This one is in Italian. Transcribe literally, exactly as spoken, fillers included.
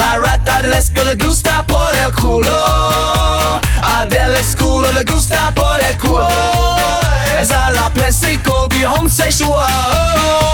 La rata dell'esco le gusta por el culo. A dell'esculo le gusta por el culo. Esa la pesico be homosexual.